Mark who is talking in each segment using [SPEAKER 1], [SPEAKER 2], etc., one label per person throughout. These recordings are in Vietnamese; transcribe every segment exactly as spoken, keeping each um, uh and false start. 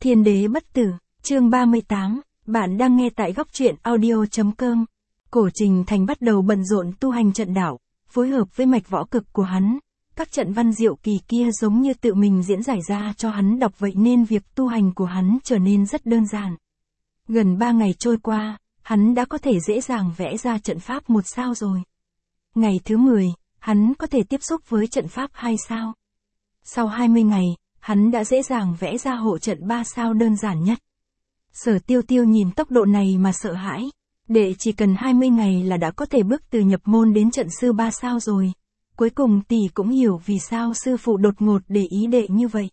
[SPEAKER 1] Thiên đế bất tử, chương ba mươi tám, bạn đang nghe tại góc truyện audio.com. Cổ Trình Thành bắt đầu bận rộn tu hành trận đạo, phối hợp với mạch võ cực của hắn. Các trận văn diệu kỳ kia giống như tự mình diễn giải ra cho hắn đọc vậy nên việc tu hành của hắn trở nên rất đơn giản. Gần ba ngày trôi qua, hắn đã có thể dễ dàng vẽ ra trận pháp một sao rồi. Ngày thứ mười, hắn có thể tiếp xúc với trận pháp hai sao. Sau hai mươi ngày, hắn đã dễ dàng vẽ ra hộ trận ba sao đơn giản nhất. Sở Tiêu Tiêu nhìn tốc độ này mà sợ hãi. Đệ chỉ cần hai mươi ngày là đã có thể bước từ nhập môn đến trận sư ba sao rồi. Cuối cùng tỷ cũng hiểu vì sao sư phụ đột ngột để ý đệ như vậy.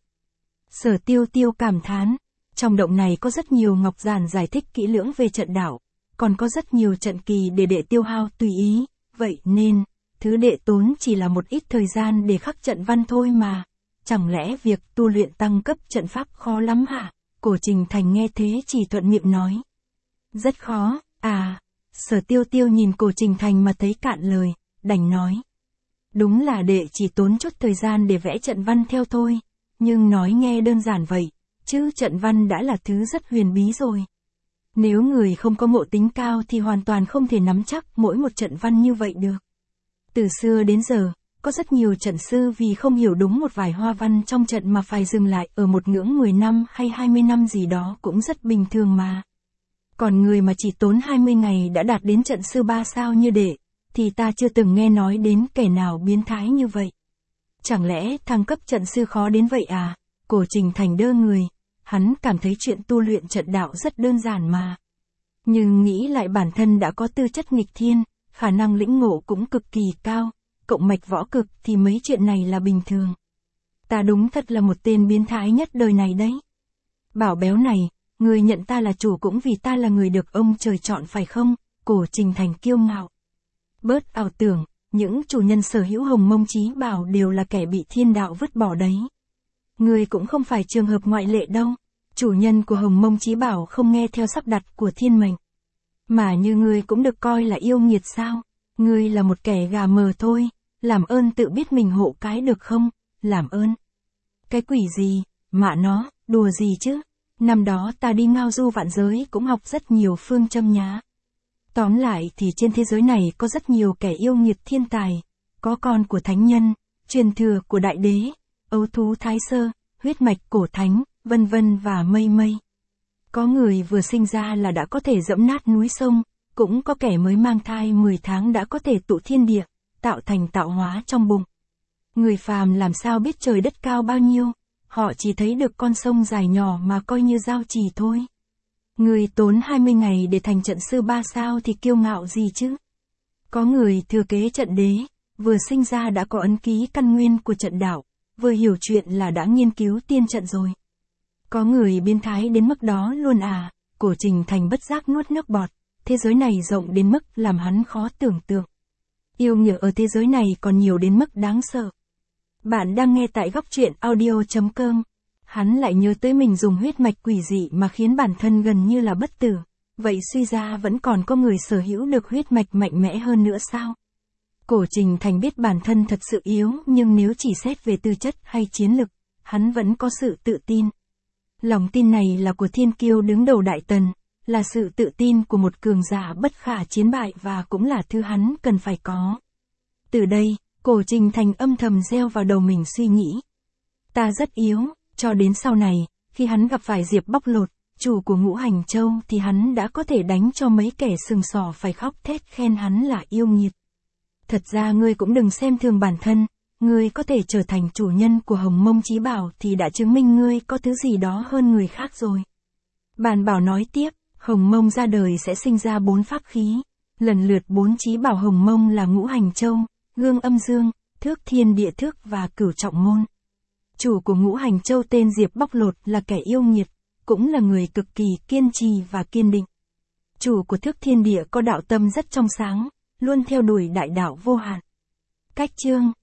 [SPEAKER 1] Sở Tiêu Tiêu cảm thán. Trong động này có rất nhiều ngọc giản giải thích kỹ lưỡng về trận đạo, còn có rất nhiều trận kỳ để đệ tiêu hao tùy ý, vậy nên, thứ đệ tốn chỉ là một ít thời gian để khắc trận văn thôi mà. Chẳng lẽ việc tu luyện tăng cấp trận pháp khó lắm hả? Cổ Trình Thành nghe thế chỉ thuận miệng nói. Rất khó, à, Sở Tiêu Tiêu nhìn Cổ Trình Thành mà thấy cạn lời, đành nói. Đúng là đệ chỉ tốn chút thời gian để vẽ trận văn theo thôi, nhưng nói nghe đơn giản vậy, chứ trận văn đã là thứ rất huyền bí rồi. Nếu người không có ngộ tính cao thì hoàn toàn không thể nắm chắc mỗi một trận văn như vậy được. Từ xưa đến giờ, có rất nhiều trận sư vì không hiểu đúng một vài hoa văn trong trận mà phải dừng lại ở một ngưỡng mười năm hay hai mươi năm gì đó cũng rất bình thường mà. Còn người mà chỉ tốn hai mươi ngày đã đạt đến trận sư ba sao như đệ, thì ta chưa từng nghe nói đến kẻ nào biến thái như vậy. Chẳng lẽ thăng cấp trận sư khó đến vậy à? Cổ Trình Thành đơ người, hắn cảm thấy chuyện tu luyện trận đạo rất đơn giản mà. Nhưng nghĩ lại bản thân đã có tư chất nghịch thiên, khả năng lĩnh ngộ cũng cực kỳ cao, cộng mạch võ cực thì mấy chuyện này là bình thường. Ta đúng thật là một tên biến thái nhất đời này đấy. Bảo béo này, người nhận ta là chủ cũng vì ta là người được ông trời chọn phải không? Cổ Trình Thành kiêu ngạo. Bớt ảo tưởng, những chủ nhân sở hữu Hồng Mông Chí Bảo đều là kẻ bị thiên đạo vứt bỏ đấy. Người cũng không phải trường hợp ngoại lệ đâu. Chủ nhân của Hồng Mông Chí Bảo không nghe theo sắp đặt của thiên mệnh. Mà như ngươi cũng được coi là yêu nghiệt sao? Ngươi là một kẻ gà mờ thôi. Làm ơn tự biết mình hộ cái được không? Làm ơn. Cái quỷ gì? Mạ nó, đùa gì chứ? Năm đó ta đi ngao du vạn giới cũng học rất nhiều phương châm nhá. Tóm lại thì trên thế giới này có rất nhiều kẻ yêu nghiệt thiên tài. Có con của thánh nhân, truyền thừa của đại đế, ấu thú thái sơ, huyết mạch cổ thánh, vân vân và mây mây. Có người vừa sinh ra là đã có thể dẫm nát núi sông, cũng có kẻ mới mang thai mười tháng đã có thể tụ thiên địa, tạo thành tạo hóa trong bụng. Người phàm làm sao biết trời đất cao bao nhiêu, họ chỉ thấy được con sông dài nhỏ mà coi như giao chỉ thôi. Người tốn hai mươi ngày để thành trận sư ba sao thì kiêu ngạo gì chứ? Có người thừa kế trận đế, vừa sinh ra đã có ấn ký căn nguyên của trận đạo, vừa hiểu chuyện là đã nghiên cứu tiên trận rồi. Có người biến thái đến mức đó luôn à? Cổ Trình Thành bất giác nuốt nước bọt, thế giới này rộng đến mức làm hắn khó tưởng tượng. Yêu nghiệt ở thế giới này còn nhiều đến mức đáng sợ. Bạn đang nghe tại góc truyện audio.com. Hắn lại nhớ tới mình dùng huyết mạch quỷ dị mà khiến bản thân gần như là bất tử. Vậy suy ra vẫn còn có người sở hữu được huyết mạch mạnh mẽ hơn nữa sao? Cổ Trình Thành biết bản thân thật sự yếu, nhưng nếu chỉ xét về tư chất hay chiến lực, hắn vẫn có sự tự tin. Lòng tin này là của thiên kiêu đứng đầu Đại Tần, là sự tự tin của một cường giả bất khả chiến bại và cũng là thứ hắn cần phải có. Từ đây, Cổ Trình Thành âm thầm gieo vào đầu mình suy nghĩ. Ta rất yếu, cho đến sau này, khi hắn gặp phải Diệp Bóc Lột, chủ của Ngũ Hành Châu thì hắn đã có thể đánh cho mấy kẻ sừng sỏ phải khóc thét khen hắn là yêu nghiệt. Thật ra ngươi cũng đừng xem thường bản thân, ngươi có thể trở thành chủ nhân của Hồng Mông Chí Bảo thì đã chứng minh ngươi có thứ gì đó hơn người khác rồi. Bàn Bảo nói tiếp, Hồng Mông ra đời sẽ sinh ra bốn pháp khí, lần lượt bốn chí bảo Hồng Mông là Ngũ Hành Châu, Gương Âm Dương, Thước Thiên Địa Thước và Cửu Trọng Môn. Chủ của Ngũ Hành Châu tên Diệp Bóc Lột là kẻ yêu nghiệt, cũng là người cực kỳ kiên trì và kiên định. Chủ của Thước Thiên Địa có đạo tâm rất trong sáng, luôn theo đuổi đại đạo vô hạn. Cách chương